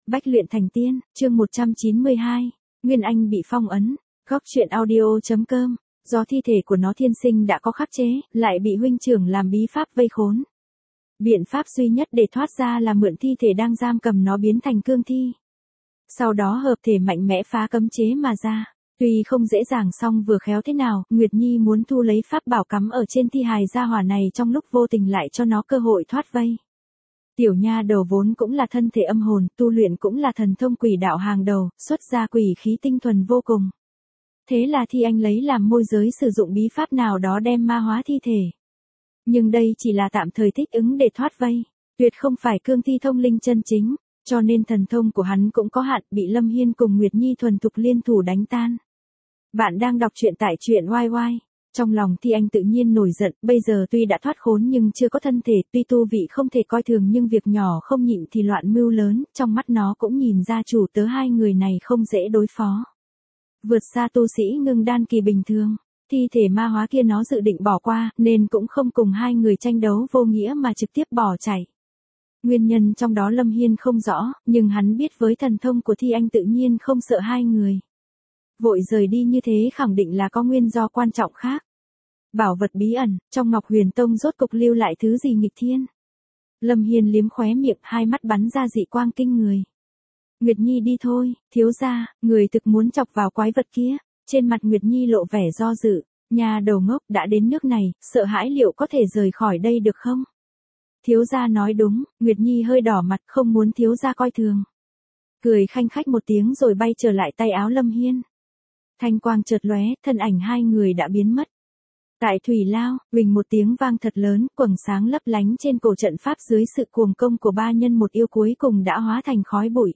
Bách luyện thành tiên, chương 192, Nguyên Anh bị phong ấn, góc truyện audio.com, do thi thể của nó thiên sinh đã có khắc chế, lại bị huynh trưởng làm bí pháp vây khốn. Biện pháp duy nhất để thoát ra là mượn thi thể đang giam cầm nó biến thành cương thi. Sau đó hợp thể mạnh mẽ phá cấm chế mà ra. Tuy không dễ dàng song vừa khéo thế nào, Nguyệt Nhi muốn thu lấy pháp bảo cắm ở trên thi hài gia hỏa này trong lúc vô tình lại cho nó cơ hội thoát vây. Tiểu nha đầu vốn cũng là thân thể âm hồn, tu luyện cũng là thần thông quỷ đạo hàng đầu, xuất ra quỷ khí tinh thuần vô cùng. Thế là Thi Anh lấy làm môi giới sử dụng bí pháp nào đó đem ma hóa thi thể. Nhưng đây chỉ là tạm thời thích ứng để thoát vây, tuyệt không phải cương thi thông linh chân chính, cho nên thần thông của hắn cũng có hạn, bị Lâm Hiên cùng Nguyệt Nhi thuần thục liên thủ đánh tan. Bạn đang đọc truyện tại truyện YY. Trong lòng Thi Anh tự nhiên nổi giận, bây giờ tuy đã thoát khốn nhưng chưa có thân thể, tuy tu vị không thể coi thường nhưng việc nhỏ không nhịn thì loạn mưu lớn, trong mắt nó cũng nhìn ra chủ tớ hai người này không dễ đối phó. Vượt xa tu sĩ ngưng đan kỳ bình thường, thi thể ma hóa kia nó dự định bỏ qua, nên cũng không cùng hai người tranh đấu vô nghĩa mà trực tiếp bỏ chạy. Nguyên nhân trong đó Lâm Hiên không rõ, nhưng hắn biết với thần thông của Thi Anh tự nhiên không sợ hai người. Vội rời đi như thế khẳng định là có nguyên do quan trọng khác. Bảo vật bí ẩn, trong Ngọc Huyền Tông rốt cục lưu lại thứ gì nghịch thiên. Lâm Hiên liếm khóe miệng, hai mắt bắn ra dị quang kinh người. Nguyệt Nhi đi thôi, thiếu gia, người thực muốn chọc vào quái vật kia. Trên mặt Nguyệt Nhi lộ vẻ do dự, nhà đầu ngốc đã đến nước này, sợ hãi liệu có thể rời khỏi đây được không? Thiếu gia nói đúng, Nguyệt Nhi hơi đỏ mặt không muốn thiếu gia coi thường. Cười khanh khách một tiếng rồi bay trở lại tay áo Lâm Hiên. Thanh quang chợt lóe, thân ảnh hai người đã biến mất. Tại thủy lao, huỳnh một tiếng vang thật lớn, quầng sáng lấp lánh trên cổ trận pháp dưới sự cuồng công của ba nhân một yêu cuối cùng đã hóa thành khói bụi.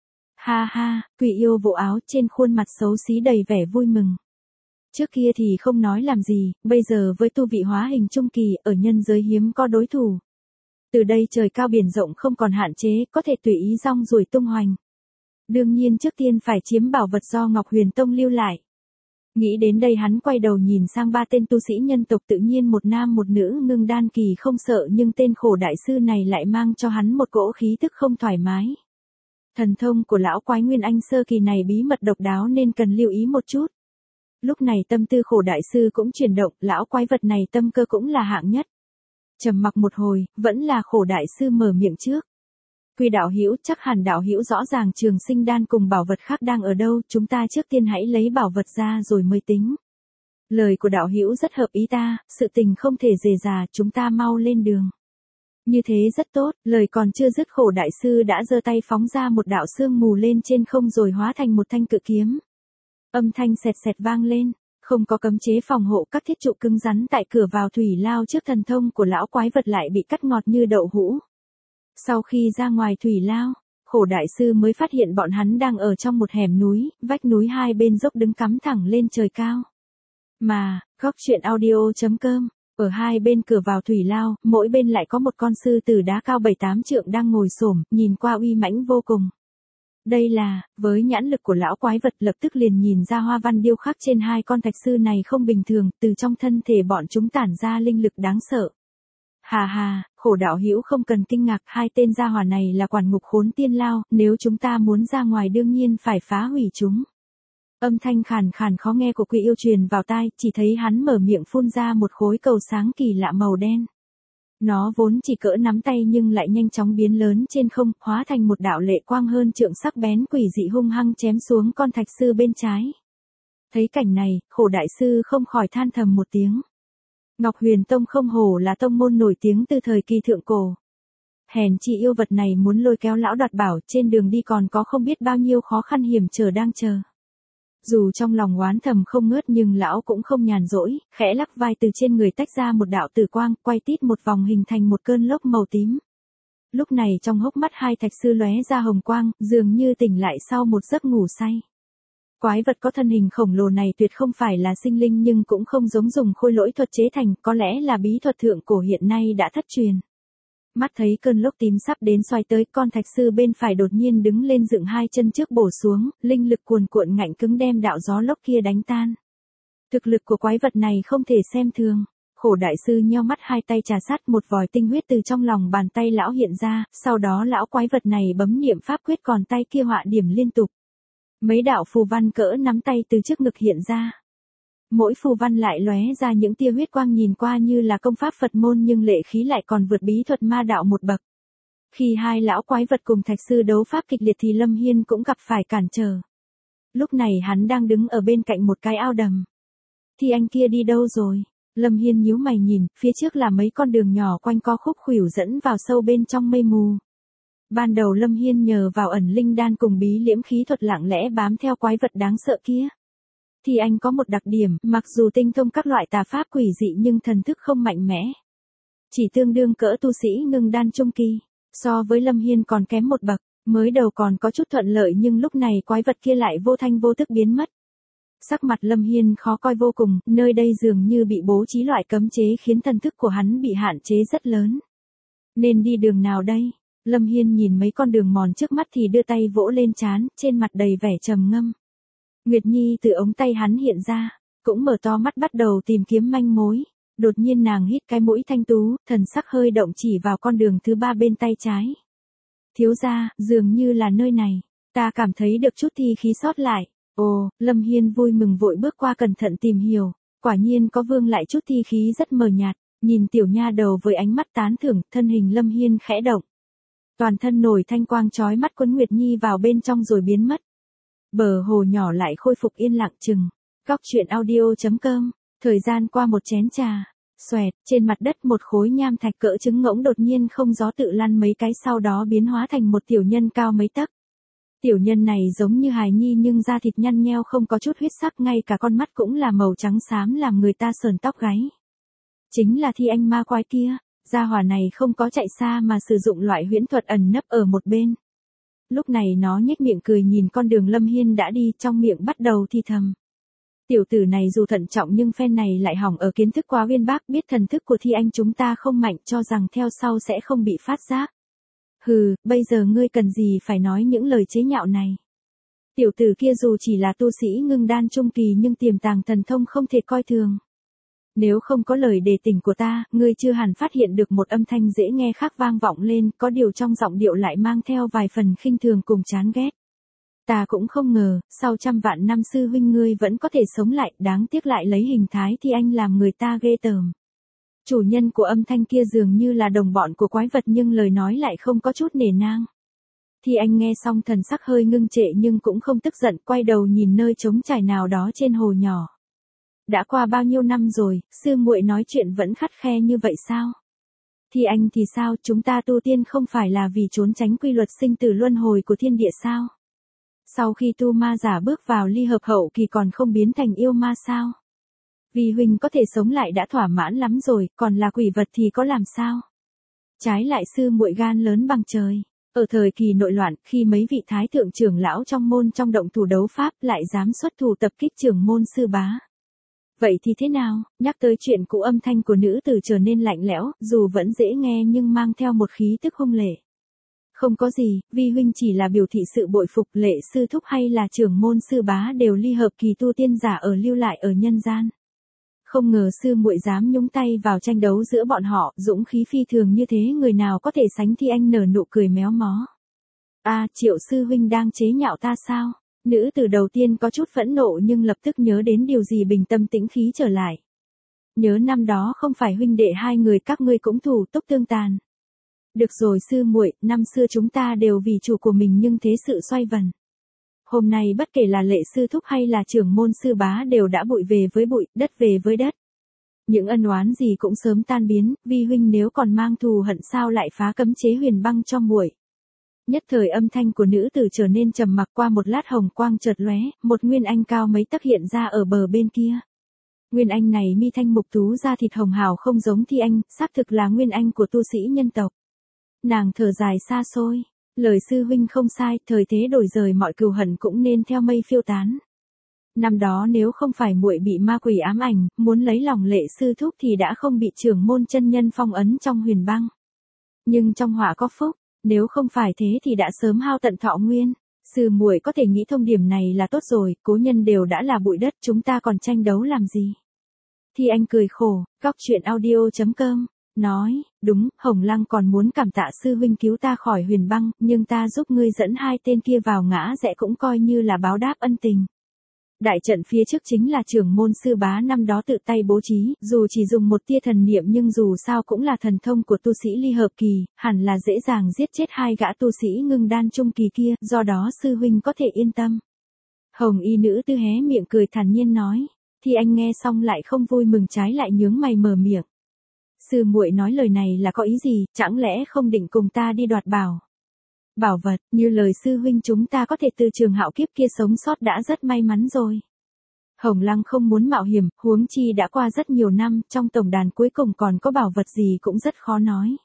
Ha ha, quỷ yêu vỗ áo trên khuôn mặt xấu xí đầy vẻ vui mừng. Trước kia thì không nói làm gì, bây giờ với tu vị hóa hình trung kỳ ở nhân giới hiếm có đối thủ. Từ đây trời cao biển rộng không còn hạn chế, có thể tùy ý rong ruổi tung hoành. Đương nhiên trước tiên phải chiếm bảo vật do Ngọc Huyền Tông lưu lại. Nghĩ đến đây hắn quay đầu nhìn sang ba tên tu sĩ nhân tộc tự nhiên một nam một nữ ngưng đan kỳ không sợ nhưng tên khổ đại sư này lại mang cho hắn một cỗ khí tức không thoải mái. Thần thông của lão quái Nguyên Anh sơ kỳ này bí mật độc đáo nên cần lưu ý một chút. Lúc này tâm tư khổ đại sư cũng chuyển động, lão quái vật này tâm cơ cũng là hạng nhất. Trầm mặc một hồi, vẫn là khổ đại sư mở miệng trước. Quy đạo hữu, chắc hẳn đạo hữu rõ ràng Trường Sinh đan cùng bảo vật khác đang ở đâu, chúng ta trước tiên hãy lấy bảo vật ra rồi mới tính. Lời của đạo hữu rất hợp ý ta, sự tình không thể dề dà, chúng ta mau lên đường. Như thế rất tốt, lời còn chưa dứt khổ đại sư đã giơ tay phóng ra một đạo sương mù lên trên không rồi hóa thành một thanh cự kiếm. Âm thanh sẹt sẹt vang lên, không có cấm chế phòng hộ, các thiết trụ cứng rắn tại cửa vào thủy lao trước thần thông của lão quái vật lại bị cắt ngọt như đậu hũ. Sau khi ra ngoài thủy lao, khổ đại sư mới phát hiện bọn hắn đang ở trong một hẻm núi, vách núi hai bên dốc đứng cắm thẳng lên trời cao. Mà, góc truyện audio.com, ở hai bên cửa vào thủy lao, mỗi bên lại có một con sư tử đá cao 7-8 trượng đang ngồi xổm, nhìn qua uy mãnh vô cùng. Đây là, với nhãn lực của lão quái vật lập tức liền nhìn ra hoa văn điêu khắc trên hai con thạch sư này không bình thường, từ trong thân thể bọn chúng tản ra linh lực đáng sợ. Hà hà, khổ đạo hữu không cần kinh ngạc, hai tên gia hỏa này là quản ngục khốn tiên lao, nếu chúng ta muốn ra ngoài đương nhiên phải phá hủy chúng. Âm thanh khàn khàn khó nghe của quỷ yêu truyền vào tai, chỉ thấy hắn mở miệng phun ra một khối cầu sáng kỳ lạ màu đen. Nó vốn chỉ cỡ nắm tay nhưng lại nhanh chóng biến lớn trên không, hóa thành một đạo lệ quang hơn trượng sắc bén quỷ dị hung hăng chém xuống con thạch sư bên trái. Thấy cảnh này, khổ đại sư không khỏi than thầm một tiếng. Ngọc Huyền Tông không hổ là tông môn nổi tiếng từ thời kỳ thượng cổ. Hèn chi yêu vật này muốn lôi kéo lão đoạt bảo, trên đường đi còn có không biết bao nhiêu khó khăn hiểm trở đang chờ. Dù trong lòng oán thầm không ngớt nhưng lão cũng không nhàn rỗi, khẽ lắc vai từ trên người tách ra một đạo tử quang, quay tít một vòng hình thành một cơn lốc màu tím. Lúc này trong hốc mắt hai thạch sư lóe ra hồng quang, dường như tỉnh lại sau một giấc ngủ say. Quái vật có thân hình khổng lồ này tuyệt không phải là sinh linh nhưng cũng không giống dùng khôi lỗi thuật chế thành, có lẽ là bí thuật thượng cổ hiện nay đã thất truyền. Mắt thấy cơn lốc tím sắp đến xoay tới, con thạch sư bên phải đột nhiên đứng lên dựng hai chân trước bổ xuống, linh lực cuồn cuộn ngạnh cứng đem đạo gió lốc kia đánh tan. Thực lực của quái vật này không thể xem thường. Khổ đại sư nheo mắt, hai tay trà sát, một vòi tinh huyết từ trong lòng bàn tay lão hiện ra, sau đó lão quái vật này bấm niệm pháp quyết, còn tay kia họa điểm liên tục. Mấy đạo phù văn cỡ nắm tay từ trước ngực hiện ra. Mỗi phù văn lại lóe ra những tia huyết quang, nhìn qua như là công pháp Phật môn nhưng lệ khí lại còn vượt bí thuật ma đạo một bậc. Khi hai lão quái vật cùng thạch sư đấu pháp kịch liệt thì Lâm Hiên cũng gặp phải cản trở. Lúc này hắn đang đứng ở bên cạnh một cái ao đầm. Thì anh kia đi đâu rồi? Lâm Hiên nhíu mày nhìn, phía trước là mấy con đường nhỏ quanh co khúc khuỷu dẫn vào sâu bên trong mây mù. Ban đầu Lâm Hiên nhờ vào ẩn linh đan cùng bí liễm khí thuật lặng lẽ bám theo quái vật đáng sợ kia. Thì anh có một đặc điểm, mặc dù tinh thông các loại tà pháp quỷ dị nhưng thần thức không mạnh mẽ. Chỉ tương đương cỡ tu sĩ ngưng đan trung kỳ, so với Lâm Hiên còn kém một bậc, mới đầu còn có chút thuận lợi nhưng lúc này quái vật kia lại vô thanh vô tức biến mất. Sắc mặt Lâm Hiên khó coi vô cùng, nơi đây dường như bị bố trí loại cấm chế khiến thần thức của hắn bị hạn chế rất lớn. Nên đi đường nào đây? Lâm Hiên nhìn mấy con đường mòn trước mắt thì đưa tay vỗ lên trán, trên mặt đầy vẻ trầm ngâm. Nguyệt Nhi từ ống tay hắn hiện ra, cũng mở to mắt bắt đầu tìm kiếm manh mối. Đột nhiên nàng hít cái mũi thanh tú, thần sắc hơi động chỉ vào con đường thứ ba bên tay trái. Thiếu gia, dường như là nơi này, ta cảm thấy được chút thi khí sót lại. Ồ, Lâm Hiên vui mừng vội bước qua cẩn thận tìm hiểu, quả nhiên có vương lại chút thi khí rất mờ nhạt, nhìn tiểu nha đầu với ánh mắt tán thưởng, thân hình Lâm Hiên khẽ động. Toàn thân nổi thanh quang chói mắt cuốn Nguyệt Nhi vào bên trong rồi biến mất. Bờ hồ nhỏ lại khôi phục yên lặng chừng. Góc truyện audio.com, thời gian qua một chén trà, xoẹt, trên mặt đất một khối nham thạch cỡ trứng ngỗng đột nhiên không gió tự lăn mấy cái sau đó biến hóa thành một tiểu nhân cao mấy tấc. Tiểu nhân này giống như hài nhi nhưng da thịt nhăn nheo không có chút huyết sắc, ngay cả con mắt cũng là màu trắng xám làm người ta sờn tóc gáy. Chính là Thi Anh ma quái kia, gia hỏa này không có chạy xa mà sử dụng loại huyễn thuật ẩn nấp ở một bên. Lúc này nó nhếch miệng cười nhìn con đường Lâm Hiên đã đi, trong miệng bắt đầu thì thầm. Tiểu tử này dù thận trọng nhưng phen này lại hỏng ở kiến thức quá uyên bác, biết thần thức của Thi Anh chúng ta không mạnh cho rằng theo sau sẽ không bị phát giác. Hừ, bây giờ ngươi cần gì phải nói những lời chế nhạo này. Tiểu tử kia dù chỉ là tu sĩ ngưng đan trung kỳ nhưng tiềm tàng thần thông không thể coi thường. Nếu không có lời đề tỉnh của ta, ngươi chưa hẳn phát hiện được một âm thanh dễ nghe khác vang vọng lên, có điều trong giọng điệu lại mang theo vài phần khinh thường cùng chán ghét. Ta cũng không ngờ, sau trăm vạn năm sư huynh ngươi vẫn có thể sống lại, đáng tiếc lại lấy hình thái Thi Anh làm người ta ghê tởm. Chủ nhân của âm thanh kia dường như là đồng bọn của quái vật nhưng lời nói lại không có chút nể nang. Thi Anh nghe xong thần sắc hơi ngưng trệ nhưng cũng không tức giận, quay đầu nhìn nơi trống trải nào đó trên hồ nhỏ. Đã qua bao nhiêu năm rồi, sư muội nói chuyện vẫn khắt khe như vậy sao? Thi Anh thì sao, chúng ta tu tiên không phải là vì trốn tránh quy luật sinh tử luân hồi của thiên địa sao? Sau khi tu ma giả bước vào ly hợp hậu kỳ còn không biến thành yêu ma sao? Vì huynh có thể sống lại đã thỏa mãn lắm rồi, còn là quỷ vật thì có làm sao? Trái lại sư muội gan lớn bằng trời. Ở thời kỳ nội loạn, khi mấy vị thái thượng trưởng lão trong môn trong động thủ đấu pháp lại dám xuất thủ tập kích trưởng môn sư bá. Vậy thì thế nào, nhắc tới chuyện cũ âm thanh của nữ tử trở nên lạnh lẽo, dù vẫn dễ nghe nhưng mang theo một khí tức hung lệ. Không có gì, vi huynh chỉ là biểu thị sự bội phục, Lệ sư thúc hay là trưởng môn sư bá đều ly hợp kỳ tu tiên giả ở lưu lại ở nhân gian. Không ngờ sư muội dám nhúng tay vào tranh đấu giữa bọn họ, dũng khí phi thường như thế người nào có thể sánh. Thi Anh nở nụ cười méo mó. Triệu sư huynh đang chế nhạo ta sao? Nữ tử đầu tiên có chút phẫn nộ nhưng lập tức nhớ đến điều gì bình tâm tĩnh khí trở lại. Nhớ năm đó không phải huynh đệ hai người các ngươi cũng thủ túc tương tàn. Được rồi sư muội, năm xưa chúng ta đều vì chủ của mình nhưng thế sự xoay vần. Hôm nay bất kể là Lệ sư thúc hay là trưởng môn sư bá đều đã bụi về với bụi, đất về với đất. Những ân oán gì cũng sớm tan biến, vi huynh nếu còn mang thù hận sao lại phá cấm chế huyền băng cho muội. Nhất thời âm thanh của nữ tử trở nên trầm mặc, qua một lát hồng quang chợt lóe, một nguyên anh cao mấy tấc hiện ra ở bờ bên kia. Nguyên anh này mi thanh mục tú, da thịt hồng hào không giống Thi Anh, xác thực là nguyên anh của tu sĩ nhân tộc. Nàng thở dài xa xôi, lời sư huynh không sai, thời thế đổi rời mọi cừu hận cũng nên theo mây phiêu tán. Năm đó nếu không phải muội bị ma quỷ ám ảnh, muốn lấy lòng Lệ sư thúc thì đã không bị trưởng môn chân nhân phong ấn trong huyền băng. Nhưng trong họa có phúc, nếu không phải thế thì đã sớm hao tận thọ nguyên. Sư muội có thể nghĩ thông điểm này là tốt rồi, cố nhân đều đã là bụi đất, chúng ta còn tranh đấu làm gì? Thi Anh cười khổ, góc chuyện audio.com, nói, đúng, Hồng Lăng còn muốn cảm tạ sư huynh cứu ta khỏi huyền băng, nhưng ta giúp ngươi dẫn hai tên kia vào ngã rẽ cũng coi như là báo đáp ân tình. Đại trận phía trước chính là trưởng môn sư bá năm đó tự tay bố trí, dù chỉ dùng một tia thần niệm nhưng dù sao cũng là thần thông của tu sĩ ly hợp kỳ, hẳn là dễ dàng giết chết hai gã tu sĩ ngưng đan trung kỳ kia, do đó sư huynh có thể yên tâm. Hồng y nữ tư hé miệng cười thản nhiên nói, Thi Anh nghe xong lại không vui mừng trái lại nhướng mày mở miệng. Sư muội nói lời này là có ý gì, chẳng lẽ không định cùng ta đi đoạt bảo vật, như lời sư huynh chúng ta có thể từ trường hạo kiếp kia sống sót đã rất may mắn rồi. Hồng Lăng không muốn mạo hiểm, huống chi đã qua rất nhiều năm, trong tổng đàn cuối cùng còn có bảo vật gì cũng rất khó nói.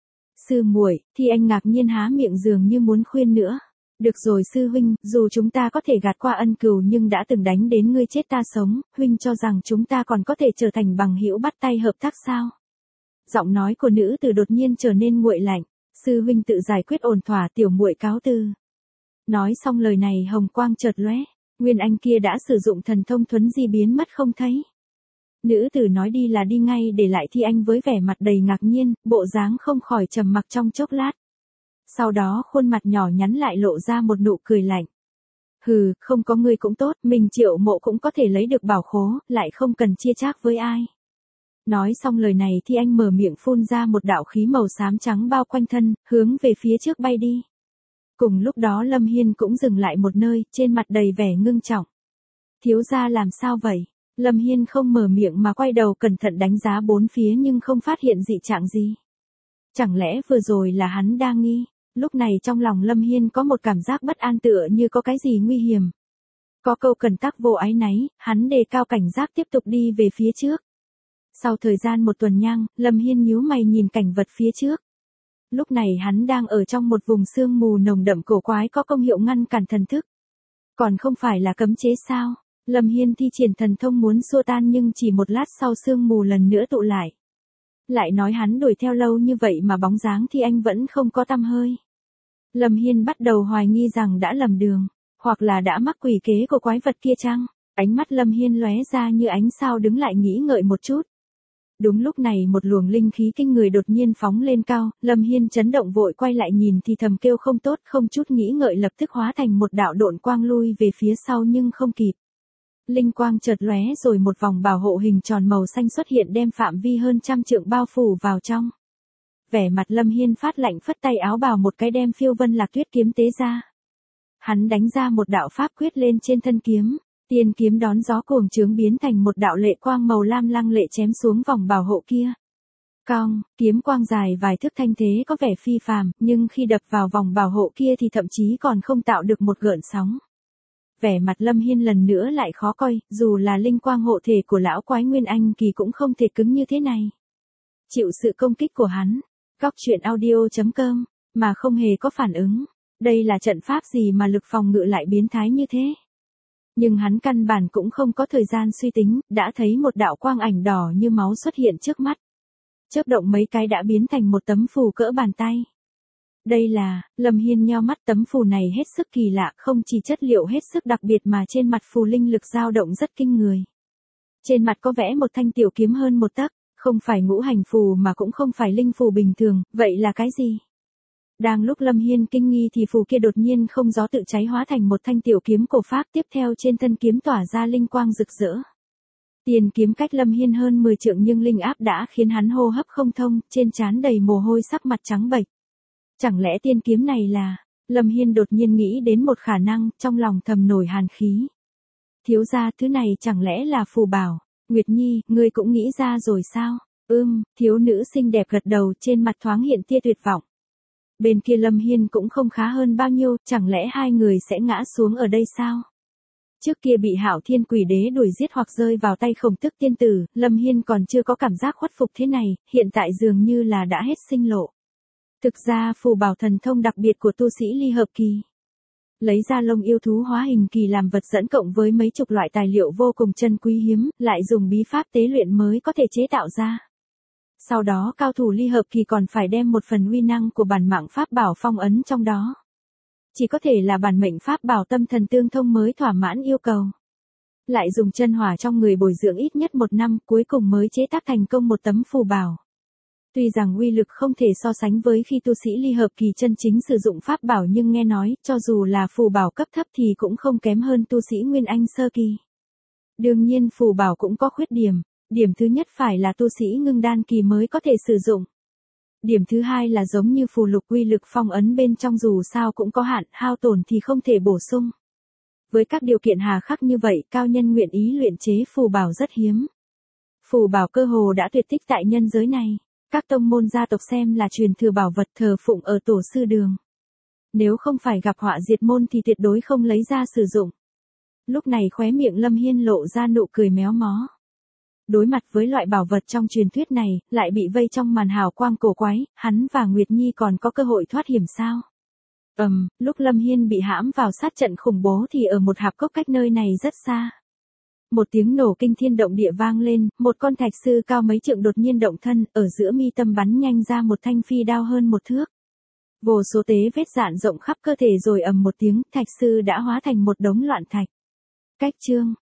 Sư muội, Thi Anh ngạc nhiên há miệng dường như muốn khuyên nữa. Được rồi sư huynh, dù chúng ta có thể gạt qua ân cừu nhưng đã từng đánh đến ngươi chết ta sống, huynh cho rằng chúng ta còn có thể trở thành bằng hữu bắt tay hợp tác sao? Giọng nói của nữ tử đột nhiên trở nên nguội lạnh. Sư huynh tự giải quyết ổn thỏa, tiểu muội cáo từ. Nói xong lời này hồng quang chợt lóe, Nguyên Anh kia đã sử dụng thần thông thuấn di biến mất không thấy. Nữ tử nói đi là đi ngay để lại Thi Anh với vẻ mặt đầy ngạc nhiên, bộ dáng không khỏi trầm mặc trong chốc lát. Sau đó khuôn mặt nhỏ nhắn lại lộ ra một nụ cười lạnh. Hừ, không có ngươi cũng tốt, mình Triệu Mộ cũng có thể lấy được bảo khố, lại không cần chia chác với ai. Nói xong lời này Thi Anh mở miệng phun ra một đạo khí màu xám trắng bao quanh thân, hướng về phía trước bay đi. Cùng lúc đó Lâm Hiên cũng dừng lại một nơi, trên mặt đầy vẻ ngưng trọng. Thiếu gia làm sao vậy? Lâm Hiên không mở miệng mà quay đầu cẩn thận đánh giá bốn phía nhưng không phát hiện dị trạng gì. Chẳng lẽ vừa rồi là hắn đang nghi? Lúc này trong lòng Lâm Hiên có một cảm giác bất an tựa như có cái gì nguy hiểm. Có câu cần tắc vô ái náy, hắn đề cao cảnh giác tiếp tục đi về phía trước. Sau thời gian một tuần nhang, Lâm Hiên nhíu mày nhìn cảnh vật phía trước. Lúc này hắn đang ở trong một vùng sương mù nồng đậm cổ quái có công hiệu ngăn cản thần thức. Còn không phải là cấm chế sao? Lâm Hiên thi triển thần thông muốn xua tan nhưng chỉ một lát sau sương mù lần nữa tụ lại. Lại nói hắn đuổi theo lâu như vậy mà bóng dáng Thi Anh vẫn không có tăm hơi. Lâm Hiên bắt đầu hoài nghi rằng đã lầm đường, hoặc là đã mắc quỷ kế của quái vật kia chăng? Ánh mắt Lâm Hiên lóe ra như ánh sao đứng lại nghĩ ngợi một chút. Đúng lúc này một luồng linh khí kinh người đột nhiên phóng lên cao, Lâm Hiên chấn động vội quay lại nhìn thì thầm kêu không tốt, không chút nghĩ ngợi lập tức hóa thành một đạo độn quang lui về phía sau nhưng không kịp. Linh quang chợt lóe rồi một vòng bảo hộ hình tròn màu xanh xuất hiện đem phạm vi hơn 100 trượng bao phủ vào trong. Vẻ mặt Lâm Hiên phát lạnh phất tay áo bào một cái đem Phiêu Vân Lạc Tuyết kiếm tế ra. Hắn đánh ra một đạo pháp quyết lên trên thân kiếm. Tiên kiếm đón gió cuồng trướng biến thành một đạo lệ quang màu lam lăng lệ chém xuống vòng bảo hộ kia. Cong, kiếm quang dài vài thước thanh thế có vẻ phi phàm, nhưng khi đập vào vòng bảo hộ kia thì thậm chí còn không tạo được một gợn sóng. Vẻ mặt Lâm Hiên lần nữa lại khó coi, dù là linh quang hộ thể của lão quái Nguyên Anh kỳ cũng không thể cứng như thế này. Chịu sự công kích của hắn, góc chuyện audio.com, mà không hề có phản ứng. Đây là trận pháp gì mà lực phòng ngự lại biến thái như thế? Nhưng hắn căn bản cũng không có thời gian suy tính, đã thấy một đạo quang ảnh đỏ như máu xuất hiện trước mắt. Chớp động mấy cái đã biến thành một tấm phù cỡ bàn tay. Đây là, Lâm Hiên nheo mắt, tấm phù này hết sức kỳ lạ, không chỉ chất liệu hết sức đặc biệt mà trên mặt phù linh lực dao động rất kinh người. Trên mặt có vẽ một thanh tiểu kiếm hơn một tấc, không phải ngũ hành phù mà cũng không phải linh phù bình thường, vậy là cái gì? Đang lúc Lâm Hiên kinh nghi thì phù kia đột nhiên không gió tự cháy hóa thành một thanh tiểu kiếm cổ pháp, tiếp theo trên thân kiếm tỏa ra linh quang rực rỡ. Tiền kiếm cách Lâm Hiên hơn 10 trượng nhưng linh áp đã khiến hắn hô hấp không thông, trên trán đầy mồ hôi, sắc mặt trắng bệch. Chẳng lẽ tiên kiếm này là... Lâm Hiên đột nhiên nghĩ đến một khả năng, trong lòng thầm nổi hàn khí. Thiếu gia, thứ này chẳng lẽ là phù bảo? Nguyệt Nhi, ngươi cũng nghĩ ra rồi sao? Thiếu nữ xinh đẹp gật đầu, trên mặt thoáng hiện tia tuyệt vọng. Bên kia Lâm Hiên cũng không khá hơn bao nhiêu, chẳng lẽ hai người sẽ ngã xuống ở đây sao? Trước kia bị Hạo Thiên Quỷ Đế đuổi giết hoặc rơi vào tay Khổng Tức tiên tử, Lâm Hiên còn chưa có cảm giác khuất phục thế này, hiện tại dường như là đã hết sinh lộ. Thực ra phù bảo thần thông đặc biệt của tu sĩ ly hợp kỳ. Lấy ra lông yêu thú hóa hình kỳ làm vật dẫn cộng với mấy chục loại tài liệu vô cùng chân quý hiếm, lại dùng bí pháp tế luyện mới có thể chế tạo ra. Sau đó cao thủ ly hợp kỳ còn phải đem một phần uy năng của bản mạng pháp bảo phong ấn trong đó. Chỉ có thể là bản mệnh pháp bảo tâm thần tương thông mới thỏa mãn yêu cầu. Lại dùng chân hỏa trong người bồi dưỡng ít nhất 1 năm, cuối cùng mới chế tác thành công một tấm phù bảo. Tuy rằng uy lực không thể so sánh với khi tu sĩ ly hợp kỳ chân chính sử dụng pháp bảo, nhưng nghe nói, cho dù là phù bảo cấp thấp thì cũng không kém hơn tu sĩ Nguyên Anh sơ kỳ. Đương nhiên phù bảo cũng có khuyết điểm. Điểm thứ nhất phải là tu sĩ ngưng đan kỳ mới có thể sử dụng. Điểm thứ hai là giống như phù lục, uy lực phong ấn bên trong dù sao cũng có hạn, hao tổn thì không thể bổ sung. Với các điều kiện hà khắc như vậy, cao nhân nguyện ý luyện chế phù bảo rất hiếm. Phù bảo cơ hồ đã tuyệt tích tại nhân giới này. Các tông môn gia tộc xem là truyền thừa bảo vật thờ phụng ở tổ sư đường. Nếu không phải gặp họa diệt môn thì tuyệt đối không lấy ra sử dụng. Lúc này khóe miệng Lâm Hiên lộ ra nụ cười méo mó. Đối mặt với loại bảo vật trong truyền thuyết này, lại bị vây trong màn hào quang cổ quái, hắn và Nguyệt Nhi còn có cơ hội thoát hiểm sao? Lúc Lâm Hiên bị hãm vào sát trận khủng bố thì ở một hạp cốc cách nơi này rất xa. Một tiếng nổ kinh thiên động địa vang lên, một con thạch sư cao mấy trượng đột nhiên động thân, ở giữa mi tâm bắn nhanh ra một thanh phi đao hơn 1 thước. Vô số tế vết rạn rộng khắp cơ thể rồi ầm một tiếng, thạch sư đã hóa thành một đống loạn thạch. Cách chương